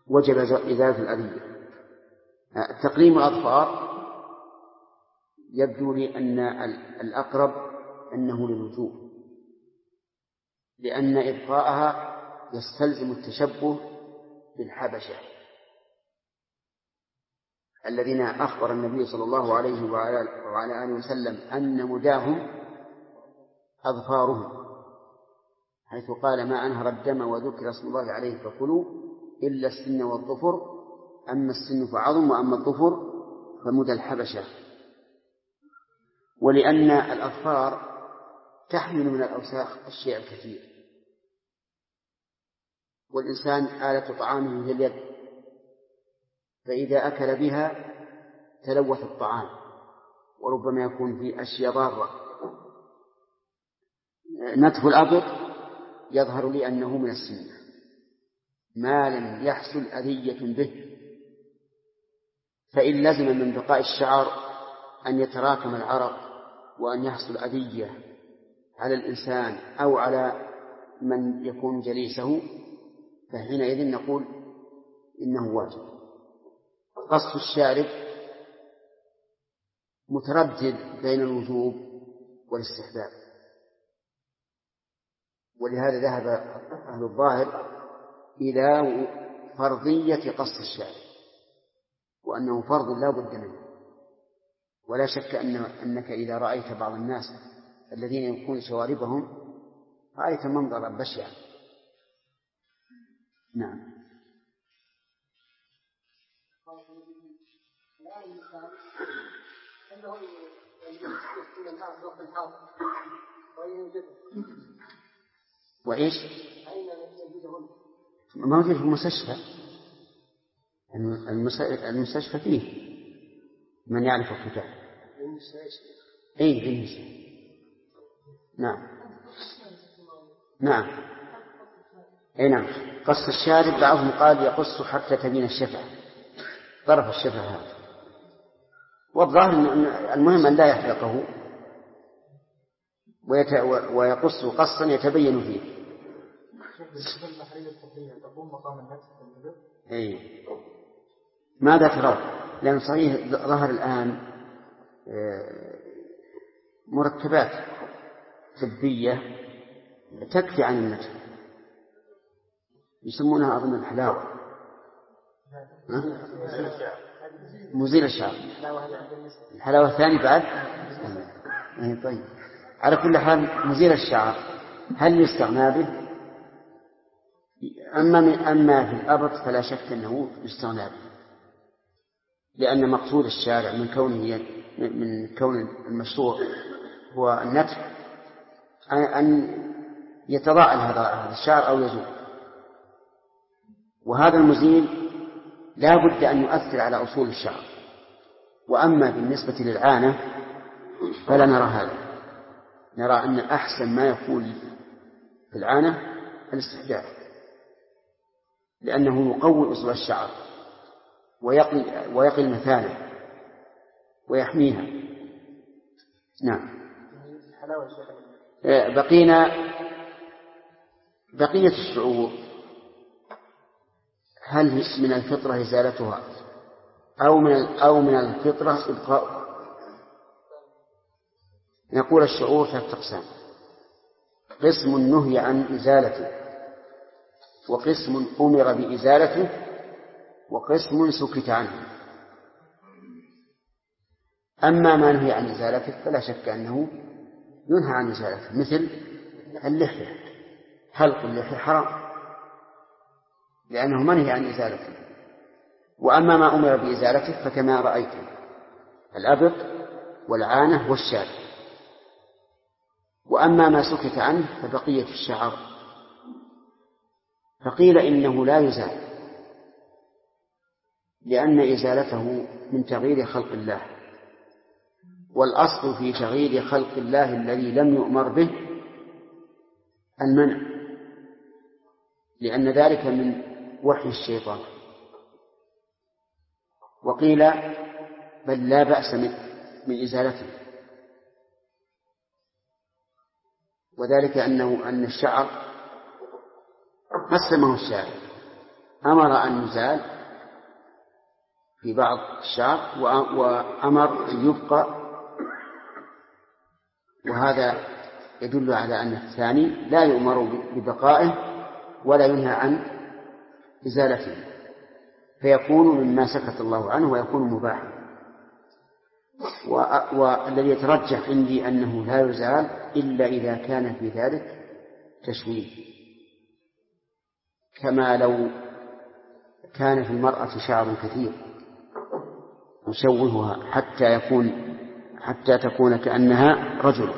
وجب إزالة الأذية. تقليم الأظفار يبدو لي أن الأقرب أنه للوجوب، لأن إبقاءها يستلزم التشبه بالحبشة الذين أخبر النبي صلى الله عليه وعلى آله وسلم أن مداهم أظفارهم، حيث قال ما أنهر الدم وذكر اسم الله عليه فكلوا إلا السن والظفر، أما السن فعظم وأما الظفر فمدى الحبشة. ولأن الأظفار تحمل من الأوساخ الشيء الكثير، والإنسان آلة طعامه هي اليد، فإذا أكل بها تلوث الطعام وربما يكون فيه أشياء ضارة. نتف الأبط يظهر لي أنه من السنة ما لم يحصل أذية به، فإن لزم من بقاء الشعر أن يتراكم العرق وأن يحصل أذية على الإنسان أو على من يكون جليسه، فحينئذ نقول إنه واجب. قص الشارب متردد بين الوجوب والاستحباب، ولهذا ذهب أهل الظاهر إلى فرضية قص الشارب وأنه فرض لا بد منه. ولا شك أنك إذا رأيت بعض الناس الذين يكون شواربهم رأيت منظرا بشعا. نعم. وإيش؟ موجود في المستشفى. المستشفى فيه من يعرف الكتاب. أي بالنسبة. نعم نعم. أي نعم. قص الشارب بعضهم قال يقص حتى تبين الشفة، طرف الشفة هذا، والظاهر المهم أن لا يحرقه ويقص قصا يتبين فيه. أي ماذا ترى؟ لأن صحيح ظهر الآن مركبات طبية تكفي عن النتف، يسمونها أظن الحلاوة، مزيل الشعر. الحلاوة الثانية بعد. طيب على كل حال مزيل الشعر هل يستغنى به؟ أما في الأبط فلا شك أنه يستغنى به، لأن مقصود الشارع من كون المشروع هو النتف أن يتضاءل هذا الشعر أو يزول، وهذا المزيل لا بد أن يؤثر على أصول الشعر. وأما بالنسبة للعانة فلا نرى هذا، نرى أن أحسن ما يكون في العانة الاستحداث، لأنه يقوي أصول الشعر ويقي المثانة ويحميها. نعم. بقية الشعور هل من الفطرة إزالتها أو من الفطرة إبقاء؟ نقول الشعور ثلاثة أقسام: قسم نهي عن إزالته، وقسم أمر بإزالته، وقسم سكت عنه. أما ما نهي عن إزالته فلا شك أنه ينهى عن إزالته، مثل اللحية، حلق اللحية حرام لأنه منهي عن إزالته. وأما ما أمر بإزالته فكما رأيتم الأبط والعانة والشارب. وأما ما سكت عنه فبقية الشعر فقيل إنه لا يزال، لأن إزالته من تغيير خلق الله، والأصل في تغيير خلق الله الذي لم يؤمر به المنع، لأن ذلك من وحي الشيطان. وقيل بل لا بأس من إزالته، وذلك أن الشعر قسمه الشارع: أمر أن يزال في بعض الشعر وأمر أن يبقى، وهذا يدل على أن الثاني لا يؤمر ببقائه ولا ينهى عن إزالته، فيكون مما سكت الله عنه ويكون مباحا. والذي يترجح عندي أنه لا يزال إلا إذا كان في ذلك تشويه، كما لو كان في المرأة شعر كثير يشوهها حتى تكون كأنها رجل،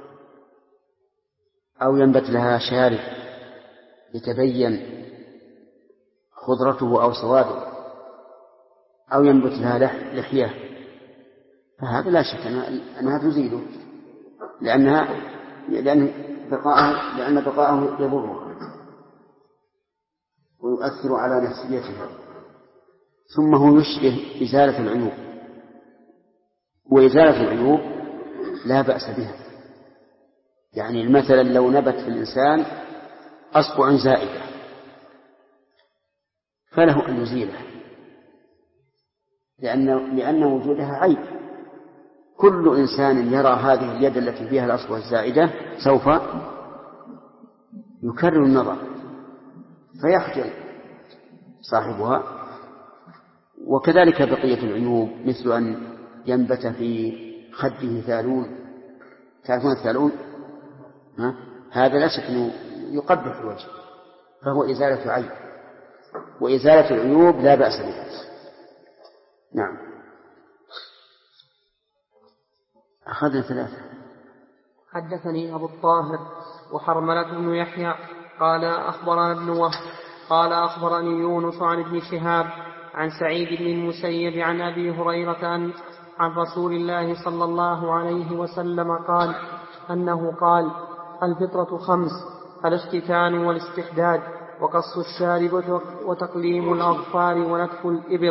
أو ينبت لها شارب يتبين خضرته أو سواده، أو ينبت لها لحية، فهذا لا شك أنها تزيده، لأن بقاءه يضره ويؤثر على نفسيتها. ثم هو يشبه إزالة العيوب، وإزالة العيوب لا بأس بها. يعني مثلا لو نبت في الإنسان أصبع زائدة فله أن يزيله، لأن وجودها عيب. كل إنسان يرى هذه اليد التي فيها الأصبع الزائدة سوف يكرر النظر فيخجل صاحبها. وكذلك بقية العيوب، مثل أن ينبت في خده ثالون، تعرفون الثالون؟ هذا لا شك أنه يقبح الوجه، فهو إزالة عيب، وإزالة العيوب لا بأس بها. نعم. أخذنا ثلاثة. حدثني أبو الطاهر وحرملة بن يحيى قال أخبرنا ابن وهب قال أخبرني يونس عن ابن شهاب عن سعيد بن المسيب عن أبي هريرة عن رسول الله صلى الله عليه وسلم قال أنه قال: الفطرة 5: الاختتان والاستحداد وقص الشارب وتقليم الأظفار ونتف الإبط.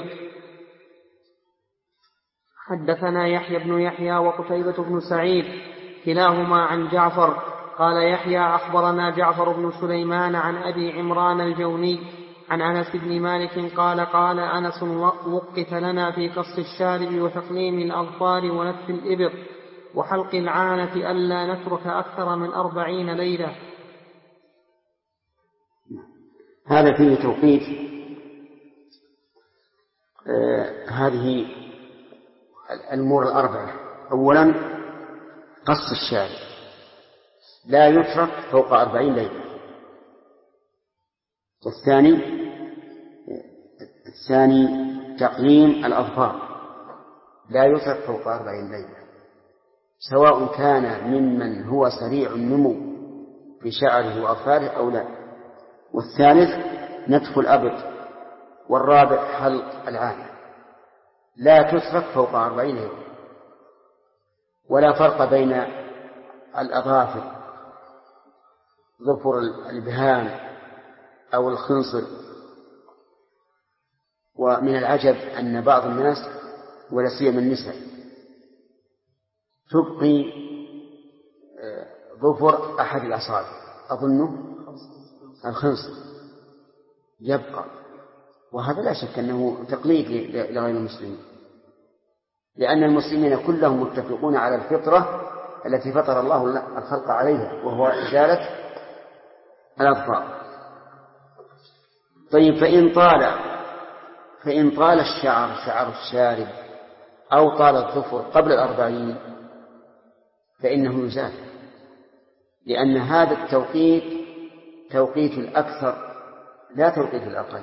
حدثنا يحيى بن يحيى وقتيبة بن سعيد كلاهما عن جعفر قال يحيى أخبرنا جعفر بن سليمان عن أبي عمران الجوني عن أنس بن مالك قال قال أنس: وقت لنا في قص الشارب وتقليم الأظفار ونتف الإبط وحلق العانة ألا نترك أكثر من 40 ليلة. هذا فيه توقيت هذه الأمور الأربعة. أولا قص الشارب لا يترك فوق 40 ليلة. الثاني تقليم الأظفار لا يترك فوق 40 ليلة، سواء كان ممن هو سريع النمو في شعره وأظفاره أو لا. والثالث نتف الأبط. والرابع حلق العانة لا تترك فوق 40 يوم. ولا فرق بين الأظافر ظفر الإبهام أو الخنصر. ومن العجب أن بعض الناس ولا سيما النساء تبقي ظفر أحد الأصابع، أظنه الخنصر يبقى، وهذا لا شك أنه تقليد لغير المسلمين، لأن المسلمين كلهم متفقون على الفطرة التي فطر الله الخلق عليها، وهو إزالة الأظفار. طيب، فإن طال شعر الشارب أو طال الظفر قبل 40 فإنه يزال، لأن هذا التوقيت توقيت الأكثر لا توقيت الأقل.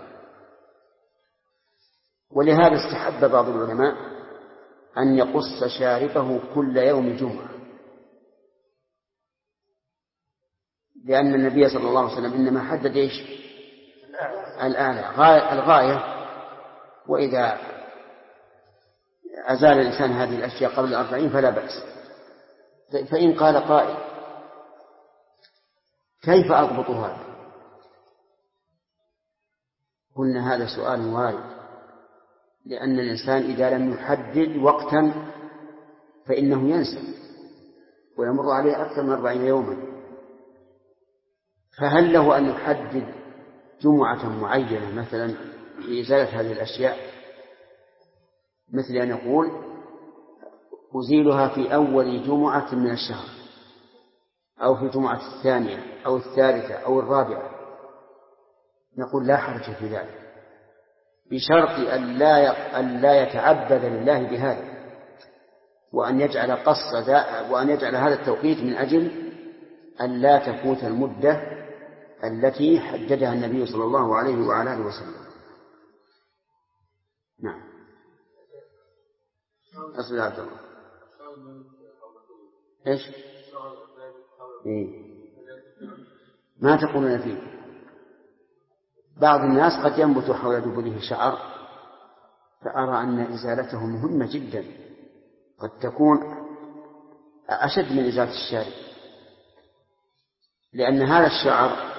ولهذا استحب بعض العلماء أن يقص شاربه كل يوم جمعة، لأن النبي صلى الله عليه وسلم إنما حدد الغاية. وإذا أزال الإنسان هذه الأشياء قبل 40 فلا بأس. فإن قال قائل: كيف أضبط هذا؟ قلنا هذا سؤال وارد، لأن الإنسان إذا لم يحدد وقتا فإنه ينسى ويمر عليه أكثر من 40 يوما. فهل له أن يحدد جمعة معينة مثلا لإزالة هذه الأشياء، مثل أن يقول أزيلها في أول جمعة من الشهر، أو في الجمعة الثانية أو الثالثة أو الرابعة، نقول لا حرج في ذلك، بشرط أن لا يتعبد لله بهذا، وأن يجعل هذا التوقيت من أجل أن لا تفوت المدة التي حددها النبي صلى الله عليه وعلى آله وسلم. نعم. أصل عبد الله إيش؟ ما تقولون فيه؟ بعض الناس قد ينبت حول دبره شعر، فأرى أن إزالته مهمة جدا، قد تكون أشد من إزالة الشارب، لأن هذا الشعر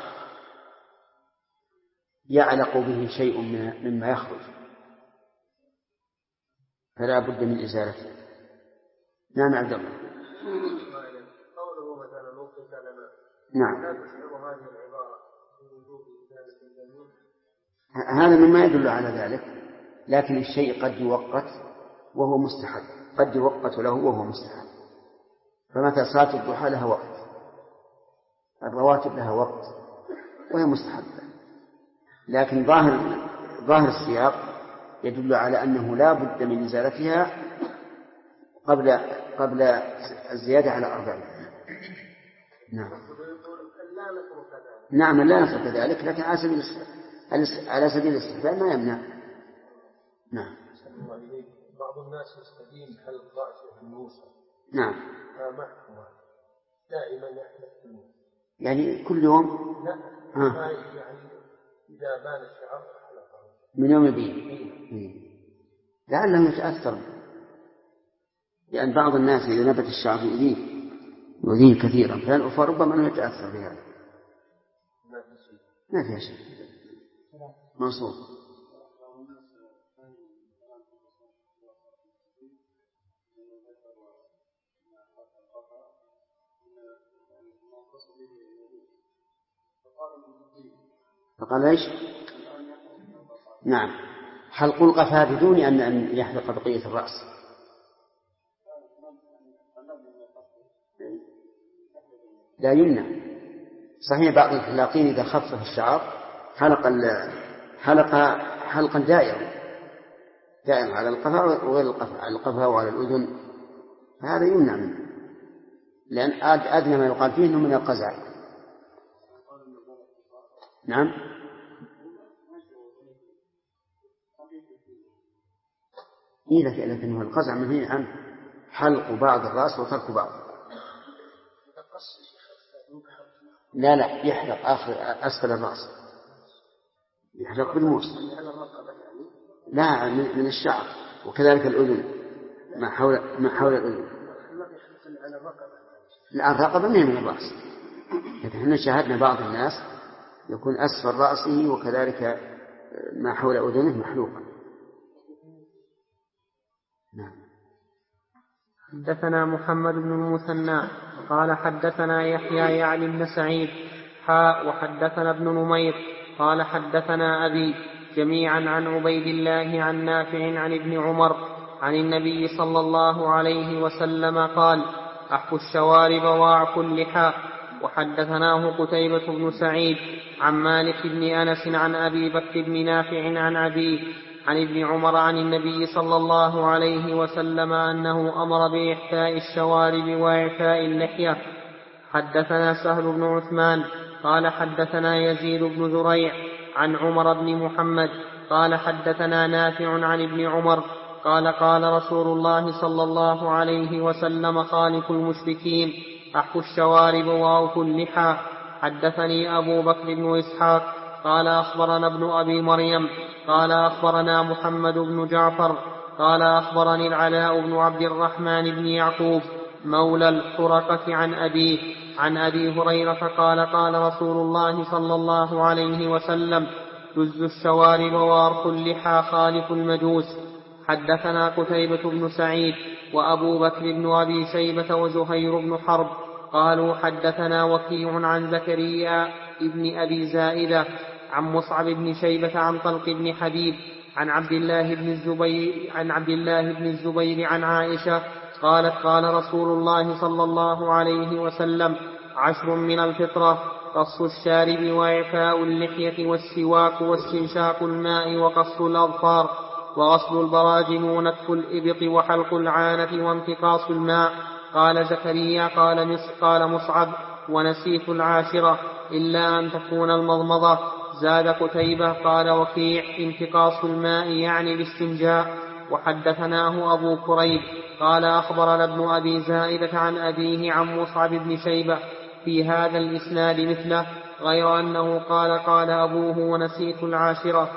يعلق به شيء مما يخرج، فلا بد من إزالته. نعم عبد الله. نعم. هذا مما يدل على ذلك، لكن الشيء قد يوقت وهو مستحب، قد يوقت له وهو مستحب. فمثل صلاة الضحى لها وقت، الرواتب لها وقت وهي مستحبة، لكن ظاهر السياق يدل على أنه لا بد من إزالتها قبل الزيادة على 40. نعم لا نترك ذلك، لكن على سبيل الاستحباب ما يمنع. نعم. بعض الناس يستدين حلق رأسه في النوصة. نعم. دائما يحلق في النوصة. يعني كل يوم؟ لا. يعني إذا بان الشعر حلقه. من يوم يبين. لعله يتأثر، لأن بعض الناس إذا نبت الشعر يؤذيه كثيرا، فربما أنه يتأثر بهذا. ما فيها شيء. منصور. فقال ايش؟ نعم، حلق القفا بدون أن يحلق بقية الرأس. لا يمنع. صحيح بعض الحلاقين إذا خفف الشعر حلقا دائما على القفا وغير القفا، على القفا وعلى الأذن، فهذا يمنع منه، لأن أدنى ما يقال فيه أنه من القزع. نعم. لكن هو القزع منهي عنه، حلق بعض الرأس وترك بعض. لا يحلق أسفل الرأس، يحلق بالموس، لا من الشعر، وكذلك الأذن ما حول الأذن. لا الرقبة من الرأس، لكن احنا شاهدنا بعض الناس يكون أسفل رأسه وكذلك ما حول أذنه محلوقا. نعم. حدثنا محمد بن المثنى قال حدثنا يحيى يعني بن سعيد وحدثنا ابن نمير قال حدثنا أبي جميعا عن عبيد الله عن نافع عن ابن عمر عن النبي صلى الله عليه وسلم قال أحفوا الشوارب وأعفوا اللحى. وحدثناه قتيبة بن سعيد عن مالك بن أنس عن أبي بكر بن نافع عن أبيه عن ابن عمر عن النبي صلى الله عليه وسلم أنه أمر بإحفاء الشوارب وإعفاء اللحية. حدثنا سهل بن عثمان قال حدثنا يزيد بن زريع عن عمر بن محمد قال حدثنا نافع عن ابن عمر قال قال رسول الله صلى الله عليه وسلم خالف المشركين أحفوا الشوارب وأوفوا اللحى. حدثني أبو بكر بن إسحاق قال أخبرنا ابن أبي مريم قال أخبرنا محمد بن جعفر قال أخبرني العلاء بن عبد الرحمن بن يعقوب مولى الحرقة عن أبيه عن أبي هريرة قال قال رسول الله صلى الله عليه وسلم جزوا الشوارب وأرخوا اللحى خالف المجوس. حدثنا قتيبة بن سعيد وأبو بكر بن أبي شيبة وزهير بن حرب قالوا حدثنا وكيع عن زكريا ابن أبي زائدة عن مصعب بن شيبة عن طلق بن حبيب عن عبد الله بن الزبير عن عائشة قالت قال رسول الله صلى الله عليه وسلم 10 من الفطرة: قص الشارب وإعفاء اللحية والسواك واستنشاق الماء وقص الأظفار وغسل البراجم ونتف الإبط وحلق العانة وانتقاص الماء. قال زكريا قال مصعب: ونسيت 10 إلا أن تكون المضمضة. زاد قتيبة قال وكيع: انتقاص الماء يعني الاستنجاء. وحدثناه أبو كريب قال أخبرنا ابن أبي زائدة عن أبيه عن مصعب بن شيبة في هذا الإسناد مثله، غير أنه قال أبوه: ونسيت 10.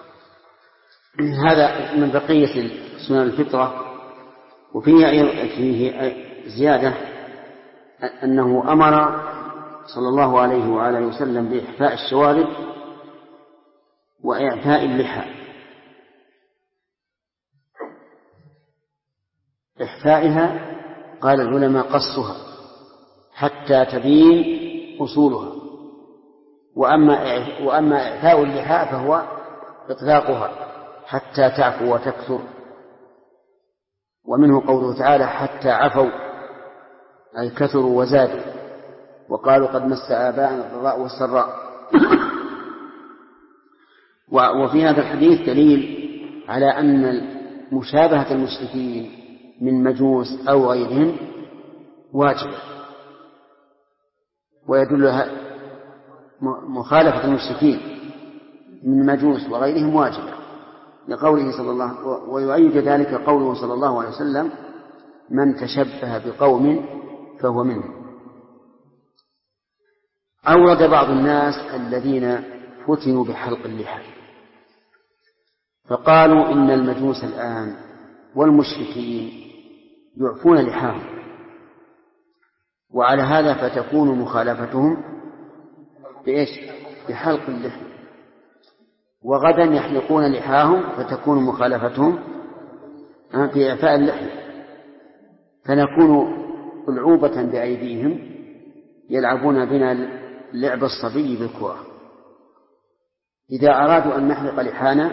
هذا من بقية سنن الفطرة. وفيه زيادة أنه أمر صلى الله عليه وآله وسلم بإحفاء الشوارب وإعفاء اللحى. إحفائها قال العلماء قصها حتى تبين أصولها، وأما إعفاء اللحى فهو إطلاقها حتى تعفو وتكثر. ومنه قوله تعالى: حتى عفوا، أي كثروا وزادوا، وقالوا قد مس آباءنا الضراء والسراء. وفي هذا الحديث دليل على أن مشابهة المشركين من مجوس أو غيرهم واجبة، ويدل مخالفة المشركين من مجوس وغيرهم واجبة لقوله صلى الله، ويؤيد ذلك قوله صلى الله عليه وسلم: من تشبه بقوم فهو منهم. أورد بعض الناس الذين فتنوا بحلق اللحى فقالوا إن المجوس الآن والمشركين يعفون لحاهم، وعلى هذا فتكون مخالفتهم بحلق اللحى، وغدا يحلقون لحاهم فتكون مخالفتهم بإعفاء اللحية، فنكون ألعوبة بأيديهم يلعبون بنا لعب الصبي بالكرة. إذا أرادوا أن نحلق لحانا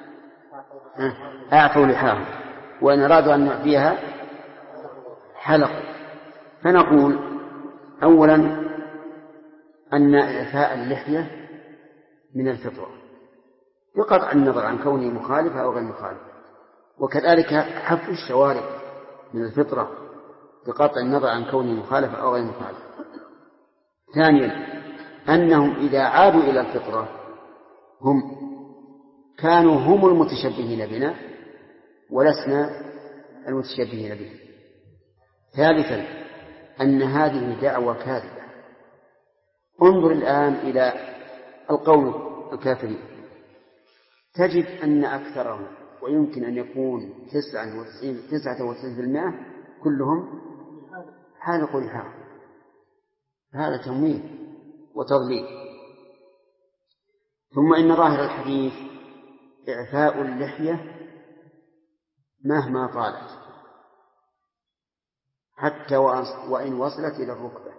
أعفوا لحاهم، وإن أرادوا أن نعفيها حلقوا. فنقول أولا أن إعفاء اللحية من الفطرة بقطع النظر عن كونه مخالفة أو غير مخالفة، وكذلك حف الشوارب من الفطرة بقطع النظر عن كونه مخالفة أو غير مخالفة. ثانيا أنهم إذا عادوا إلى الفطرة كانوا هم المتشبهين بنا ولسنا المتشبهين بهم. ثالثا أن هذه دعوة كاذبة. انظر الآن إلى القوم الكافرين، تجد أن أكثرهم ويمكن أن يكون 99% كلهم حالقوا لحاهم. هذا تمويه وتضليل. ثم إن ظاهر الحديث إعفاء اللحية مهما طالت حتى وإن وصلت إلى الركبة،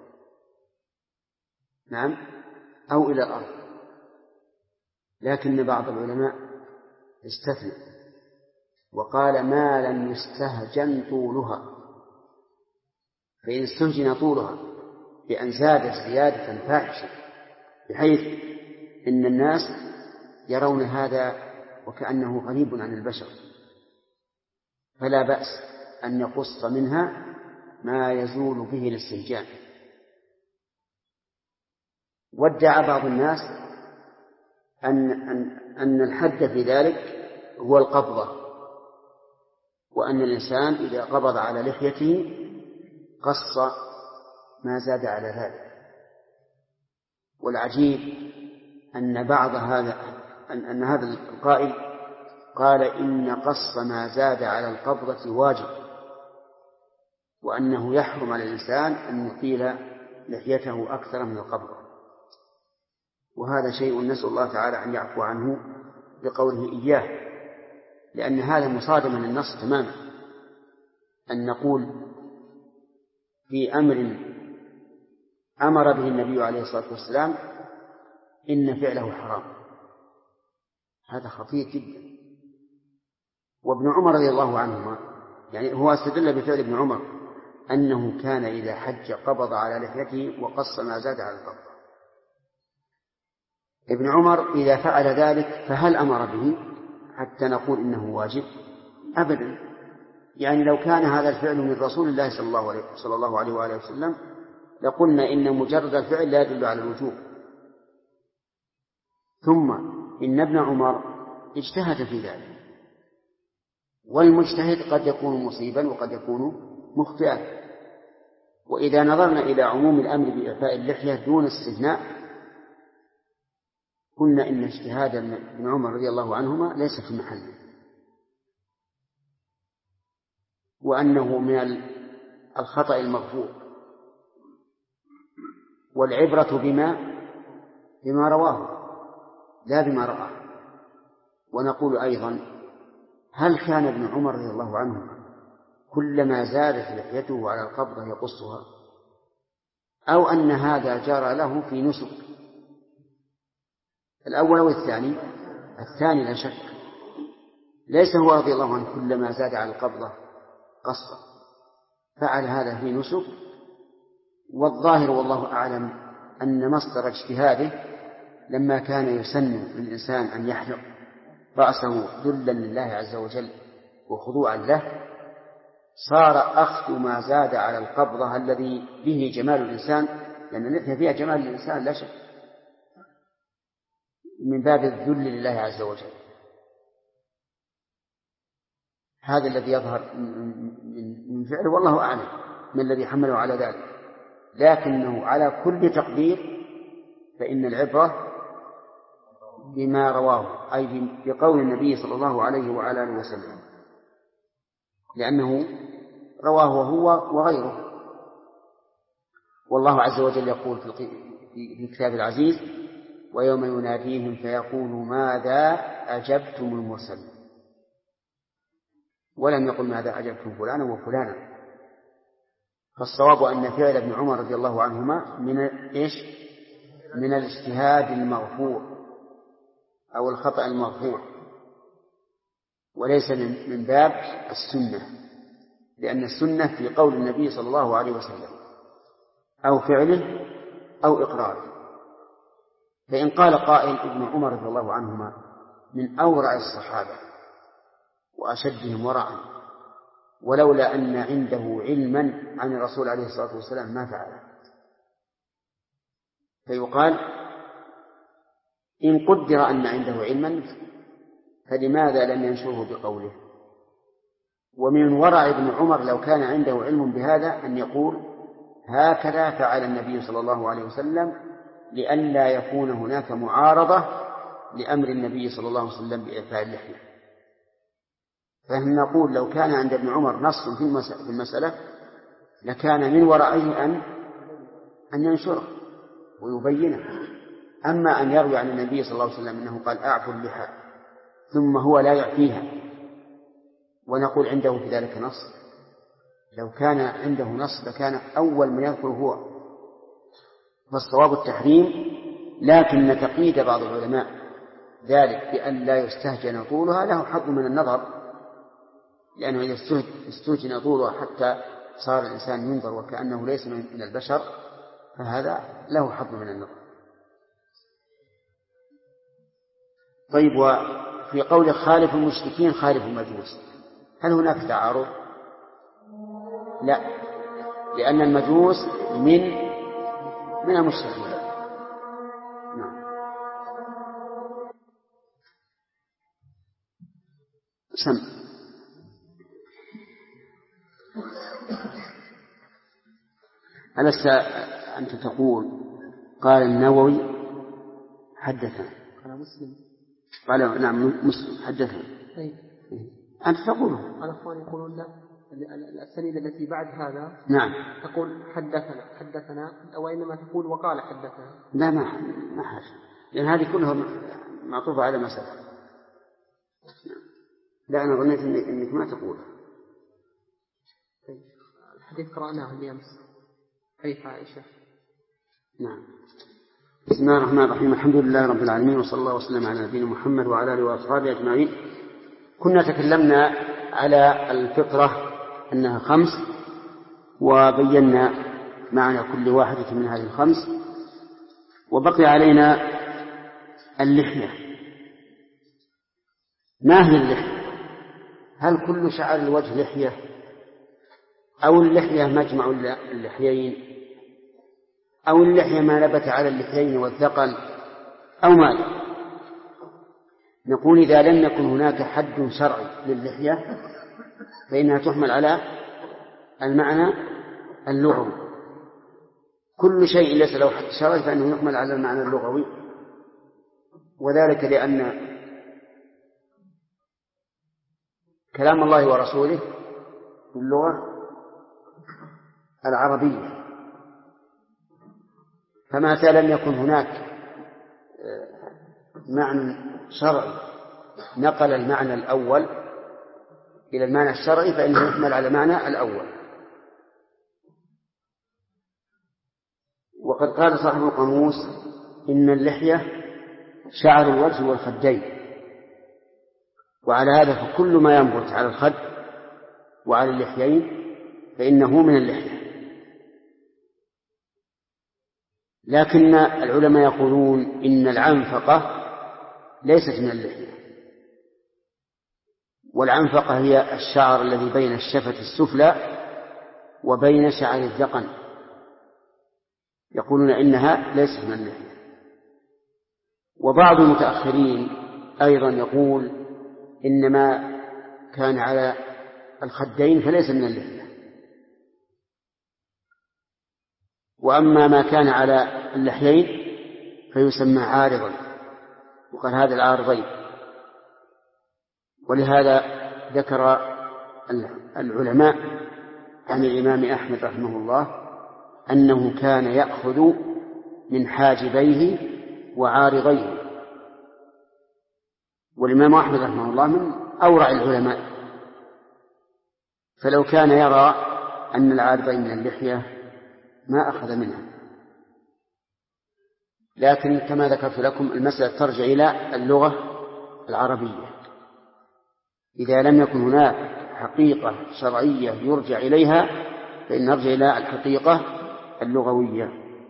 نعم، أو إلى الأرض. لكن بعض العلماء استثنى وقال: ما لم يستهجن طولها، فإن استهجن طولها بأن زادت زيادة فاحشة بحيث إن الناس يرون هذا وكأنه غريب عن البشر، فلا بأس أن يقص منها ما يزول به الاستهجان. وادعى بعض الناس أن الحد في ذلك هو القبضة، وأن الإنسان إذا قبض على لحيته قص ما زاد على ذلك. والعجيب أن أن هذا القائل قال إن قص ما زاد على القبضة واجب، وأنه يحرم على الإنسان أن يطيل لحيته أكثر من القبضة. وهذا شيء نسأل الله تعالى أن يعفو عنه بقوله إياه، لأن هذا مصادم للنص تماما. أن نقول في أمر أمر به النبي عليه الصلاة والسلام إن فعله حرام، هذا خطير جدا. وابن عمر رضي الله عنهما يعني هو استدل بفعل ابن عمر أنه كان إذا حج قبض على لحيته وقص ما زاد على القبض. ابن عمر إذا فعل ذلك فهل أمر به حتى نقول إنه واجب؟ أبدا. يعني لو كان هذا الفعل من رسول الله صلى الله عليه وآله وسلم لقلنا إن مجرد الفعل لا يدل على الوجوب. ثم إن ابن عمر اجتهد في ذلك، والمجتهد قد يكون مصيبا وقد يكون مخطئا. وإذا نظرنا إلى عموم الأمر بإعفاء اللحية دون استثناء قلنا إن اجتهاد ابن عمر رضي الله عنهما ليس في محله، وأنه من الخطأ المغفور، والعبرة بما رواه لا بما رأى. ونقول أيضا هل كان ابن عمر رضي الله عنه كلما زادت لحيته على القبضة يقصها، أو أن هذا جرى له في نسك؟ الأول أو الثاني؟ الثاني لا شك. ليس هو رضي الله عنه كلما زاد على القبضة قص، فعل هذا في نسك. والظاهر والله أعلم أن مصدر اجتهاده لما كان يسن للإنسان أن يحلق رأسه ذلا لله عز وجل وخضوعا له، صار أخذ ما زاد على القبضة الذي به جمال الإنسان، لأن اللحية فيها جمال الإنسان لا شك، من باب الذل لله عز وجل. هذا الذي يظهر من فعله والله أعلم من الذي حمله على ذلك، لكنه على كل تقدير فإن العبرة بما رواه، أي بقول النبي صلى الله عليه وعلى آله وسلم، لأنه رواه هو وغيره. والله عز وجل يقول في كتاب العزيز: ويوم يناديهم فيقول ماذا أجبتم المرسلين، ولم يقل ماذا أجبتم فلانا وفلانا. فالصواب أن فعل ابن عمر رضي الله عنهما من الاجتهاد المغفور أو الخطأ المغفور، وليس من باب السنة، لأن السنة في قول النبي صلى الله عليه وسلم أو فعله أو إقراره. فإن قال قائل: ابن عمر رضي الله عنهما من أورع الصحابة وأشدهم ورعا، ولولا أن عنده علما عن الرسول عليه الصلاة والسلام ما فعله. فيقال: إن قدر أن عنده علما فلماذا لم ينشره بقوله؟ ومن ورع ابن عمر لو كان عنده علم بهذا أن يقول: هكذا فعل النبي صلى الله عليه وسلم، لئلا يكون هناك معارضة لأمر النبي صلى الله عليه وسلم بإعفاء اللحية. فهم نقول لو كان عند ابن عمر نص في المسألة لكان من ورعه أن ينشره ويبينه. أما أن يروي عن النبي صلى الله عليه وسلم أنه قال: أعفوا اللحى، ثم هو لا يعفيها ونقول عنده في ذلك نص، لو كان عنده نص لكان أول من يذكر هو. فالصواب التحريم، لكن تقييد بعض العلماء ذلك بأن لا يستهجن طولها له حظ من النظر، لأنه إذا استهجن طولها حتى صار الإنسان ينظر وكأنه ليس من البشر فهذا له حظ من النظر. طيب، وفي قول خالف المشركين خالف المجوس، هل هناك تعارض؟ لا، لأن المجوس من المشركين. نعم. سم. ألست أنت تقول قال النووي حدثنا؟ قال مسلم. قال نعم مسلم حدثنا. طيب. أنت تقوله. الأخوان يقولون لا، السنيد التي بعد هذا نعم تقول حدثنا وإنما تقول وقال حدثنا. لا، ما حاجة، لأن هذه كلها معطوفة على مسألة. لا، أنا ظنيت إنك ما تقول. طيب. الحديث قرأناه اليوم حديث عائشة. نعم. بسم الله الرحمن الرحيم. الحمد لله رب العالمين، وصلى الله وسلم على نبينا محمد وعلى آله وأصحابه أجمعين. كنا تكلمنا على الفطرة أنها 5، وبينا معنى كل واحدة من هذه 5، وبقي علينا اللحية. ما هي اللحية؟ هل كل شعر الوجه لحية، أو اللحية مجمع اللحيين، أو اللحية ما نبت على اللحيين والذقن، أو ماذا؟ نقول إذا لم يكن هناك حد شرعي للحية فإنها تحمل على المعنى اللغوي. كل شيء ليس له حد شرعي فإنه يحمل على المعنى اللغوي، وذلك لأن كلام الله ورسوله باللغة العربية، فمتى لم يكن هناك معنى شرعي نقل المعنى الأول إلى المعنى الشرعي فإنه يحمل على المعنى الأول. وقد قال صاحب القاموس إن اللحية شعر الوجه والخدين، وعلى هذا فكل ما ينبت على الخد وعلى اللحيين فإنه من اللحية. لكن العلماء يقولون إن العنفقة ليست من اللحية، والعنفقة هي الشعر الذي بين الشفة السفلى وبين شعر الذقن، يقولون إنها ليست من اللحية. وبعض المتأخرين أيضا يقول إن ما كان على الخدين فليس من اللحية، وأما ما كان على اللحيين فيسمى عارضا، وقال هذا العارضين. ولهذا ذكر العلماء عن الإمام أحمد رحمه الله أنه كان يأخذ من حاجبيه وعارضيه، والإمام أحمد رحمه الله من أورع العلماء، فلو كان يرى أن العارضين من اللحية ما أخذ منها. لكن كما ذكرت لكم المسألة ترجع إلى اللغة العربية. إذا لم يكن هناك حقيقة شرعية يرجع إليها فإن نرجع إلى الحقيقة اللغوية.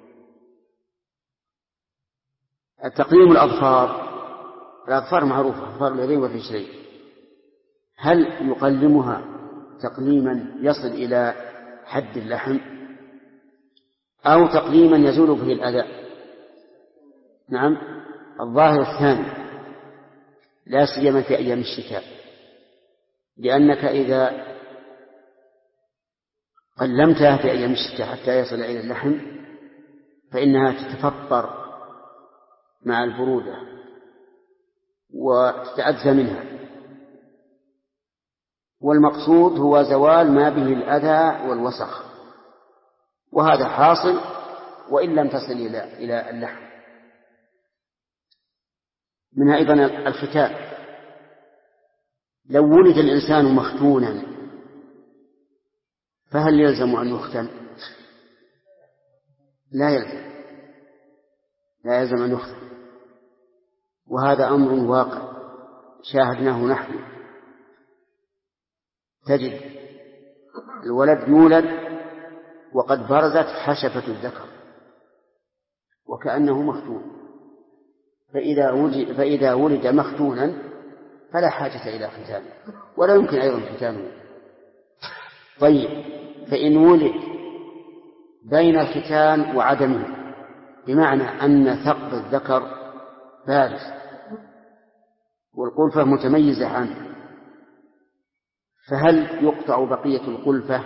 تقليم الأظفار معروفة، أظفار اليدين والرجلين، هل يقلمها تقليما يصل إلى حد اللحم أو تقليما يزول به الأذى؟ نعم، الظاهر الثاني، لا سيما في أيام الشتاء، لأنك إذا قلمتها في أيام الشتاء حتى يصل إلى اللحم فإنها تتفطر مع البرودة وتتأذى منها، والمقصود هو زوال ما به الأذى والوسخ، وهذا حاصل وإن لم تصل إلى اللحم. منها أيضا الختان. لو ولد الإنسان مختونا فهل يلزم أن يختن؟ لا يلزم أن يختن، وهذا أمر واقع شاهدناه نحن. تجد الولد يولد وقد برزت حشفة الذكر وكأنه مختون، فإذا ولد مختونا فلا حاجة إلى ختانه، ولا يمكن أيضا ختانه. طيب، فإن ولد بين الختان وعدمه، بمعنى أن ثقب الذكر بارز والقلفة متميزة عنه، فهل يقطع بقية القلفة؟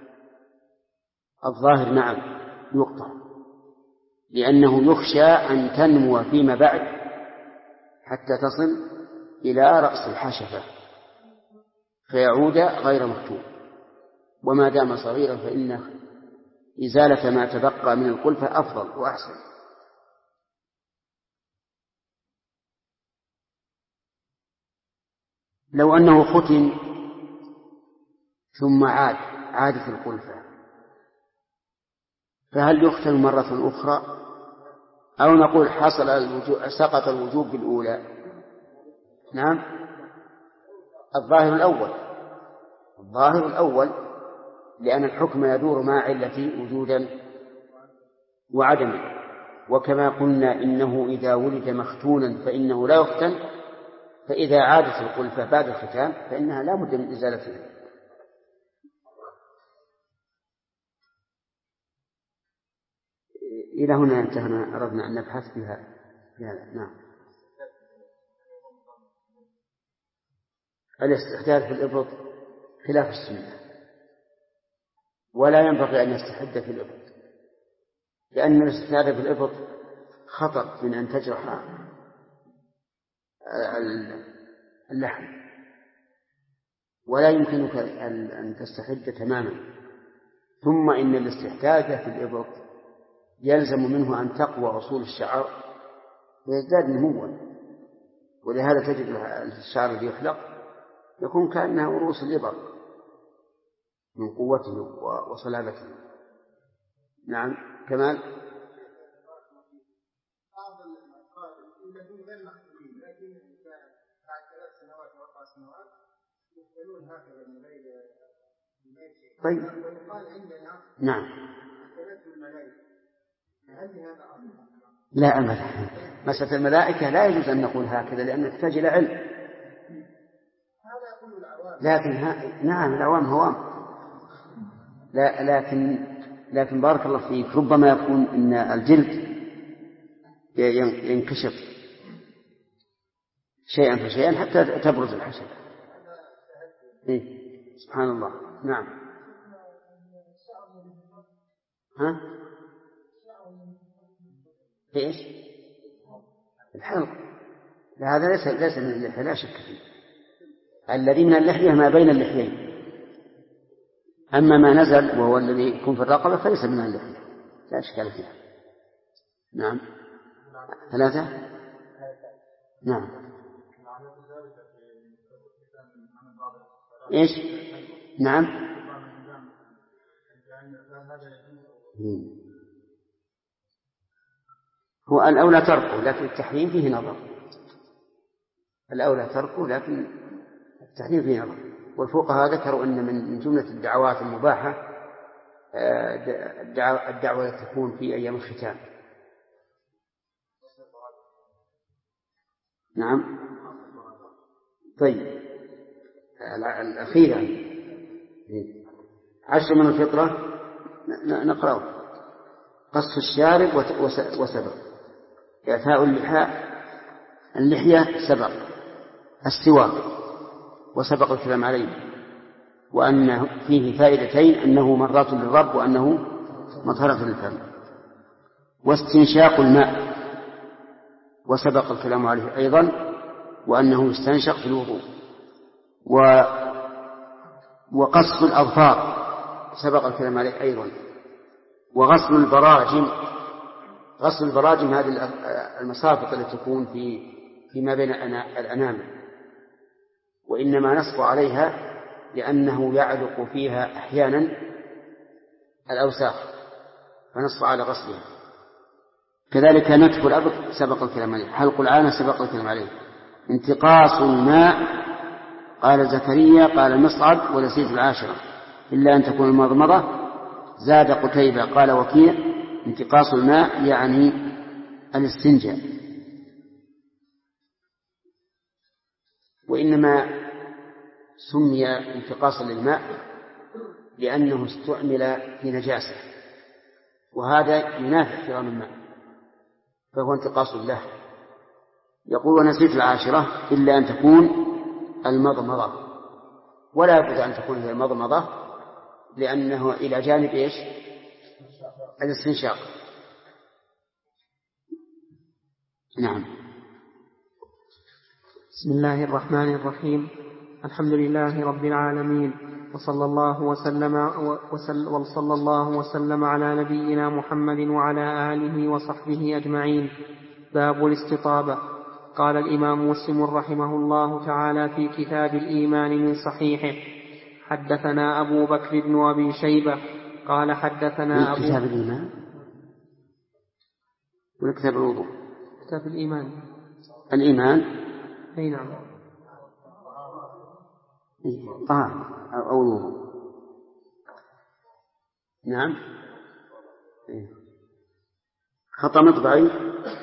الظاهر نعم يقطع، لأنه يخشى أن تنمو فيما بعد حتى تصل إلى رأس الحشفة فيعود غير مكتوب، وما دام صغيرا فإن إزالة ما تبقى من القلفة أفضل وأحسن. لو أنه ختن ثم عادت القلفة فهل يختن مرة أخرى أو نقول سقط الوجوب بالأولى. نعم، الظاهر الأول لأن الحكم يدور مع علة وجودا وعدما، وكما قلنا إنه إذا ولد مختونا فإنه لا يختن، فإذا عادت الخلفة بعد الختان فإنها لا بد من إزالتها. إلى هنا انتهينا، أردنا أن نبحث في هذا. نعم. الاستحداث في الإبط خلاف السنة، ولا ينبغي أن يستحد في الإبط، لأن الاستحداث في الإبط خطر من أن تجرح اللحم، ولا يمكنك أن تستحد تماما. ثم إن الاستحداث في الإبط يلزم منه أن تقوى أصول الشعر ويزداد نموا، ولهذا تجد الشعر الذي يحلق يكون كأنها رؤوس الإبر من قوته وصلابته. نعم. كمال. بعض الأطفال يولدون غير مختونين، لكن بعد 3 سنوات أو 4 سنوات يختلون هكذا من غير شيء. طيب. ويقال عندنا نعم. اختلته الملائكة، هل هذا أصلا؟ لا أبدا، مسألة الملائكة لا يجوز أن نقول هكذا لأن تحتاج إلى علم. هذا يقول العوام. لكن نعم العوام هوام. لكن بارك الله فيك، ربما يكون إن الجلد ينكشف شيئا فشيئا حتى تبرز الحشرة. سبحان الله. نعم. ها؟ إيش؟ الحلق. هذا ليس من اللحية، لا شك فيه. الذي من اللحية ما بين اللحيين، أما ما نزل وهو الذي يكون في الرقبة فليس من اللحية، لا إشكال فيها. نعم. 3. نعم. إيش؟ نعم. هو الأولى تركه، لكن التحريم فيه نظر. الأولى تركه لكن التحريم فيه نظر. والفقهاء ذكروا أن من جملة الدعوات المباحة الدعوة التي تكون في أيام الختان. نعم. طيب. الأخيرة 10 من الفطرة نقرأه: قص الشارب وسبق، إعفاء اللحية سبق، السواك وسبق الكلام عليه، وأن فيه فائدتين: أنه مرات للرب وأنه مطهرة للفم، واستنشاق الماء وسبق الكلام عليه أيضا، وأنه يستنشق في الوضوء، وقص الأظفار سبق الكلام عليه أيضا، وغسل البراجم. غسل البراجم هذه المصافط التي تكون فيما بين الأنامل، وإنما نصب عليها لأنه يعلق فيها أحيانا الأوساخ فنصب على غسلها. كذلك نتف الأبط سبق الكلام عليه، حلق العانة سبق الكلام عليه، انتقاص الماء قال زكريا قال المصعب ونسيت 10 إلا أن تكون المضمضة. زاد قتيبة قال وكيع انتقاص الماء يعني الاستنجاء. وإنما سمي انتقاصا للماء لأنه استعمل في نجاسة، وهذا ينافي احترام الماء، فهو انتقاص له. يقول ونسيت 10 إلا أن تكون المضمضة، ولا يجوز أن تكون هي المضمضة لأنه إلى جانب إيش؟ الاستنشاق. نعم. بسم الله الرحمن الرحيم. الحمد لله رب العالمين، وصلى الله وسلم على نبينا محمد وعلى آله وصحبه أجمعين. باب الاستطابة. قال الإمام مسلم رحمه الله تعالى في كتاب الإيمان من صحيحه: حدثنا أبو بكر بن أبي شيبة قال حدثنا كتاب الإيمان. ولا كتاب الوضوء؟ كتاب الإيمان. الإيمان أي نعم. طهارة أو الوضوء. نعم. خطأ مطبعي.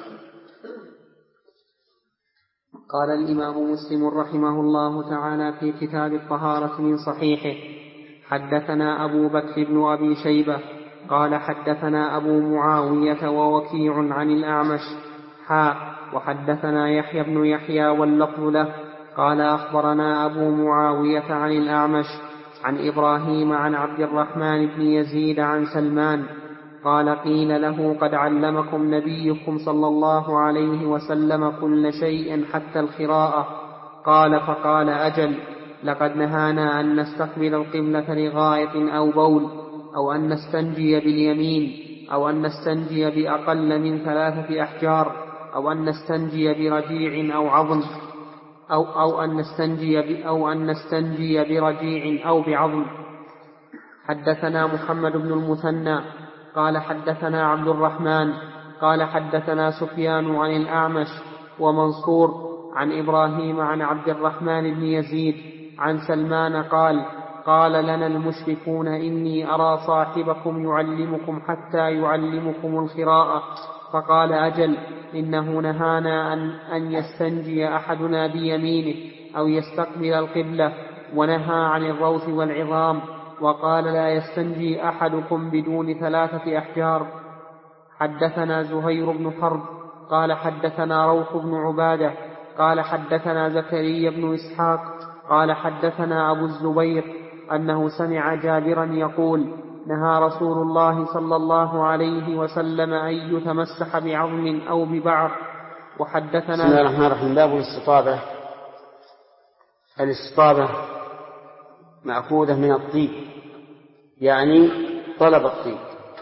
قال الإمام مسلم رحمه الله تعالى في كتاب الطهارة من صحيحه: حدثنا أبو بكر بن أبي شيبة قال حدثنا أبو معاوية ووكيع عن الأعمش وحدثنا يحيى بن يحيى واللفظ له قال أخبرنا أبو معاوية عن الأعمش عن إبراهيم عن عبد الرحمن بن يزيد عن سلمان قال قيل له قد علمكم نبيكم صلى الله عليه وسلم كل شيء حتى الخراءة. قال فقال أجل، لقد نهانا أن نستقبل القبلة لغائط أو بول أو أن نستنجي باليمين أو أن نستنجي بأقل من 3 أحجار أو أن نستنجي برجيع أو عظم أو أن نستنجي برجيع أو بعظم. حدثنا محمد بن المثنى قال حدثنا عبد الرحمن قال حدثنا سفيان عن الأعمش ومنصور عن إبراهيم عن عبد الرحمن بن يزيد عن سلمان قال لنا المشركون إني أرى صاحبكم يعلمكم حتى يعلمكم الخراءة. فقال أجل، إنه نهانا أن يستنجي أحدنا بيمينه أو يستقبل القبلة، ونهى عن الروث والعظام، وقال لا يستنجي أحدكم بدون 3 أحجار. حدثنا زهير بن حرب قال حدثنا روح بن عبادة قال حدثنا زكريا بن إسحاق قال حدثنا أبو الزبير أنه سمع جابرا يقول نهى رسول الله صلى الله عليه وسلم أن يتمسح بعظم أو ببعر. وحدثنا بسم الله الرحمن الرحيم. باب الاستطابة. الاستطابة مأخوذة من الطيب، يعني طلب الطيب،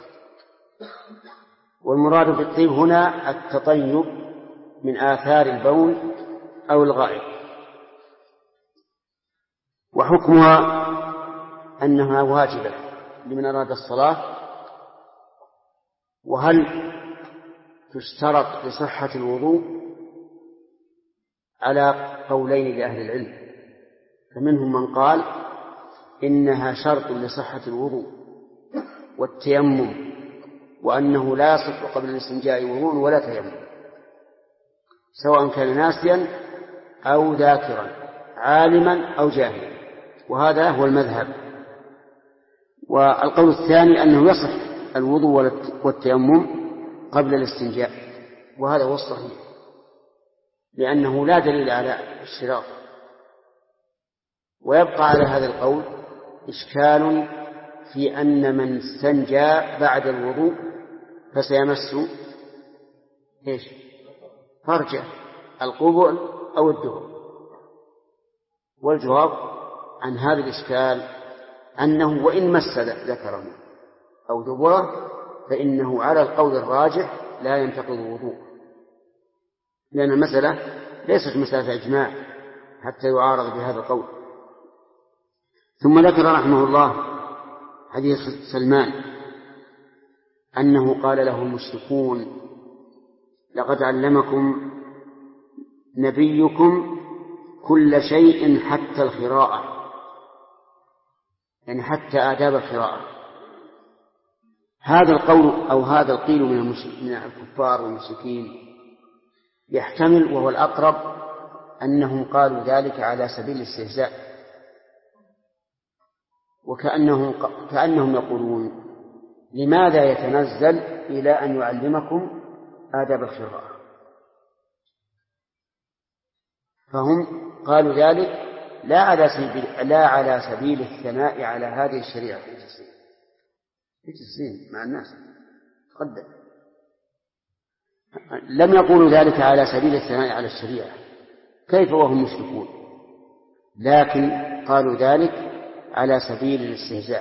والمراد بالطيب هنا التطيب من آثار البول أو الغائط. وحكمها أنها واجبة لمن أراد الصلاة. وهل تشترط لصحة الوضوء؟ على قولين لأهل العلم، فمنهم من قال إنها شرط لصحة الوضوء والتيمم، وأنه لا يصح قبل الاستنجاء وضوء ولا تيمم، سواء كان ناسيا أو ذاكرا، عالما أو جاهلا، وهذا هو المذهب. والقول الثاني أنه يصح الوضوء والتيمم قبل الاستنجاء، وهذا هو الصحيح، لأنه لا دليل على الشراط. ويبقى على هذا القول إشكال في أن من استنجى بعد الوضوء فسيمس فرجه، القبل أو الدبر. والجواب عن هذا الإشكال أنه وإن مس ذكره أو دبره فإنه على القول الراجح لا ينتقض الوضوء، لأن المسألة ليست مسألة إجماع حتى يعارض بهذا القول. ثم ذكر رحمه الله حديث سلمان أنه قال له المشركون لقد علمكم نبيكم كل شيء حتى الخراءة، يعني حتى آداب الخراءة. هذا القول أو هذا القيل من الكفار والمشركين يحتمل، وهو الأقرب، أنهم قالوا ذلك على سبيل الاستهزاء، كأنهم يقولون لماذا يتنزل إلى أن يعلمكم آداب الخراءة؟ فهم قالوا ذلك لا على سبيل الثناء على هذه الشريعة في تسليم مع الناس قدم. لم يقولوا ذلك على سبيل الثناء على الشريعة، كيف وهم مشركون، لكن قالوا ذلك على سبيل الاستهزاء،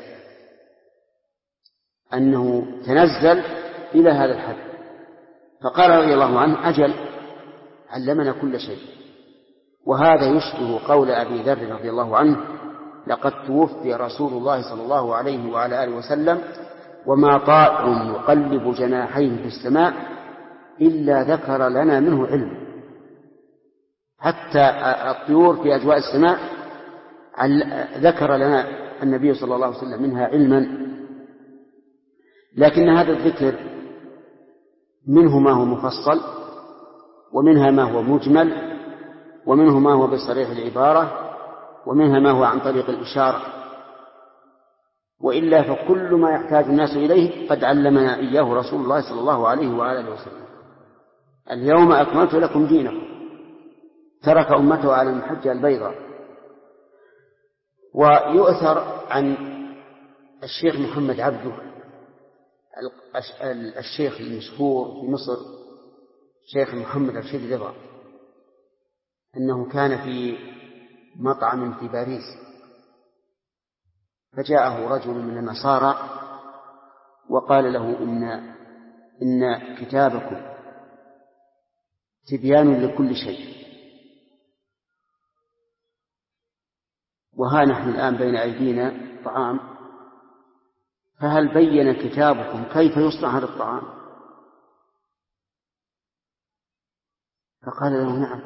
أنه تنزل إلى هذا الحد. فقال رضي الله عنه أجل، علمنا كل شيء. وهذا يشبه قول أبي ذر رضي الله عنه لقد توفي رسول الله صلى الله عليه وعلى آله وسلم وما طائر يقلب جناحيه في السماء إلا ذكر لنا منه علم. حتى الطيور في أجواء السماء ذكر لنا النبي صلى الله عليه وسلم منها علما. لكن هذا الذكر منه ما هو مفصل، ومنها ما هو مجمل، ومنه ما هو بصريح العبارة، ومنها ما هو عن طريق الإشارة. وإلا فكل ما يحتاج الناس إليه قد علمنا إياه رسول الله صلى الله عليه وآله وسلم. اليوم أكملت لكم دينكم، ترك أمته على المحجة البيضاء. ويؤثر عن الشيخ محمد عبده الشيخ المشهور في مصر، شيخ محمد رشيد رضا، أنه كان في مطعم في باريس، فجاءه رجل من النصارى وقال له إن كتابكم تبيان لكل شيء، وها نحن الآن بين أيدينا طعام، فهل بين كتابكم كيف يصنع هذا الطعام؟ فقال له نعم،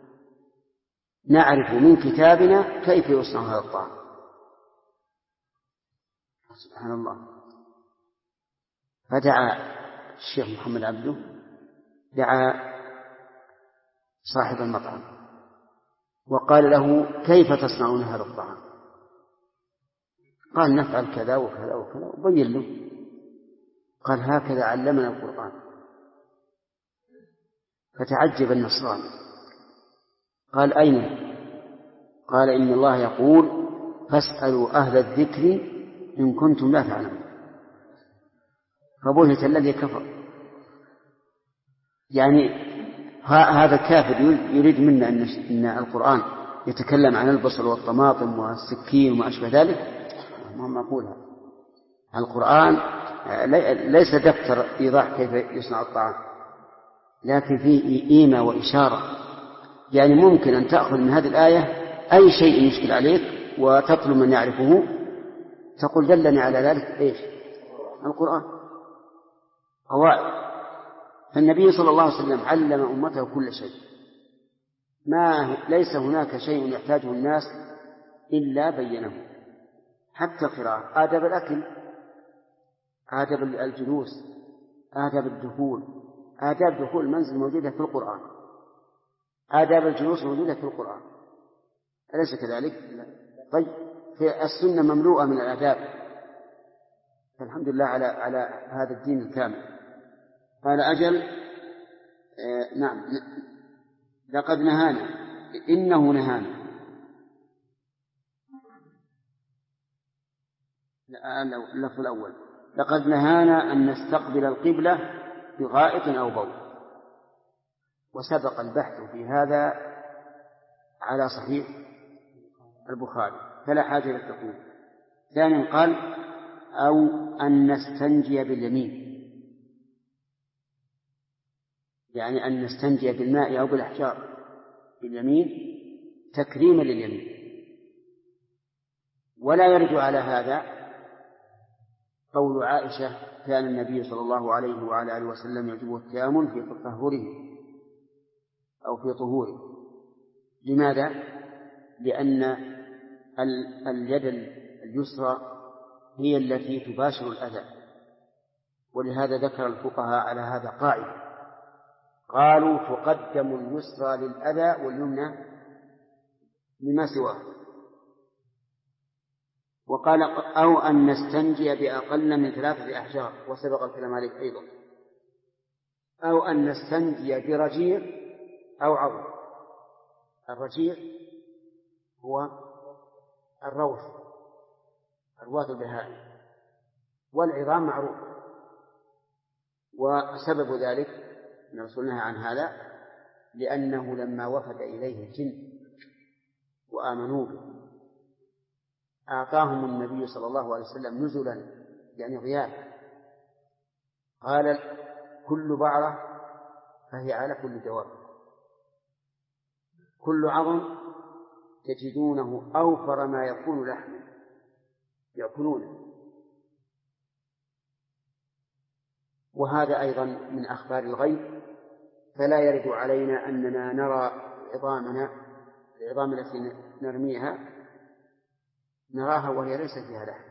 نعرف من كتابنا كيف يصنع هذا الطعام. سبحان الله. فدعا الشيخ محمد عبده، دعا صاحب المطعم وقال له كيف تصنعون هذا الطعام؟ قال نفعل كذا وكذا وكذا، وبين له. قال هكذا علمنا القرآن. فتعجب النصراني، قال أين؟ قال إن الله يقول فاسألوا أهل الذكر إن كنتم لا تعلمون. فبهت الذي كفر. يعني هذا الكافر يريد منا أن القرآن يتكلم عن البصل والطماطم والسكين وما أشبه ذلك. ما نقولها. القرآن ليس دفتر إيضاح كيف يصنع الطعام، لكن فيه إيمة وإشارة. يعني ممكن أن تأخذ من هذه الآية أي شيء يشكل عليك وتطلب من يعرفه، تقول دلني على ذلك إيش؟ القرآن. قواعد. فالنبي صلى الله عليه وسلم علم أمته كل شيء، ليس هناك شيء يحتاجه الناس إلا بينه. حتى القراءة، آداب الأكل، آداب الجلوس، آداب الدخول، آداب دخول المنزل موجودة في القرآن، آداب الجلوس موجودة في القرآن، أليس كذلك؟ طيب، في السنة مملوءة من الآداب. فالحمد لله على هذا الدين الكامل. قال أجل نعم، لقد نهانا، إنه نهانا. اللفظ الأول لقد نهانا أن نستقبل القبلة بغائط أو بول. وسبق البحث في هذا على صحيح البخاري فلا حاجة للتقويم. ثانيا قال أو أن نستنجي باليمين، يعني أن نستنجي بالماء أو بالأحجار باليمين تكريما لليمين. ولا يرد على هذا قول عائشة كان النبي صلى الله عليه وعلى آله وسلم يعجبه التيامن في تطهره أو في طهوره. لماذا؟ لأن اليد اليسرى هي التي تباشر الأذى، ولهذا ذكر الفقهاء على هذا قاعدة، قالوا تقدم اليسرى للأذى واليمنى لما سواه. وقال أو أن نستنجي بأقل من 3 أحجار، وسبق الكلام عليه أيضا. أو أن نستنجي برجيع أو عظم. الرجيع هو الروث، أرواث البهائم، والعظام معروف. وسبب ذلك أن رسولنا عن هذا لأنه لما وفد إليه الجن وآمنوا به أعطاهم النبي صلى الله عليه وسلم نزلا، يعني ضيافة. قال كل بعرة فهي على كل دواب، كل عظم تجدونه أوفر ما يكون لحما يأكلونه. وهذا أيضا من أخبار الغيب فلا يرد علينا أننا نرى العظام التي نرميها نراها وهي ليس فيها لحم،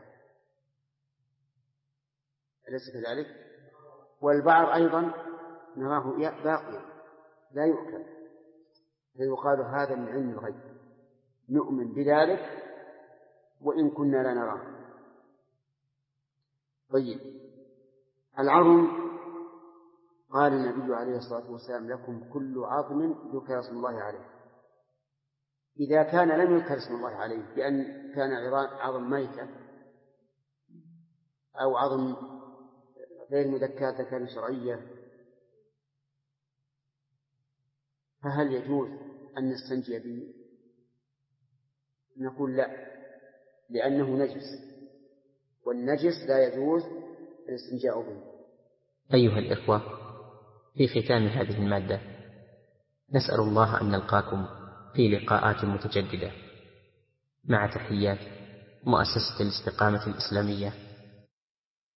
أليس كذلك؟ والبعض أيضا نراه باقيا لا يؤكل، فيقال هذا من علم الغيب نؤمن بذلك وإن كنا لا نراه. طيب، العظم قال النبي عليه الصلاة والسلام لكم كل عظم ذكر اسم الله عليه. إذا كان لم يذكر اسم الله عليه بأن كان عظم ميتة أو عظم غير مذكاة ذكر شرعية، فهل يجوز أن نستنجي به؟ نقول لا، لأنه نجس، والنجس لا يجوز الاستنجاء به. أيها الإخوة، في ختام هذه المادة نسأل الله أن نلقاكم في لقاءات متجددة، مع تحيات مؤسسة الاستقامة الإسلامية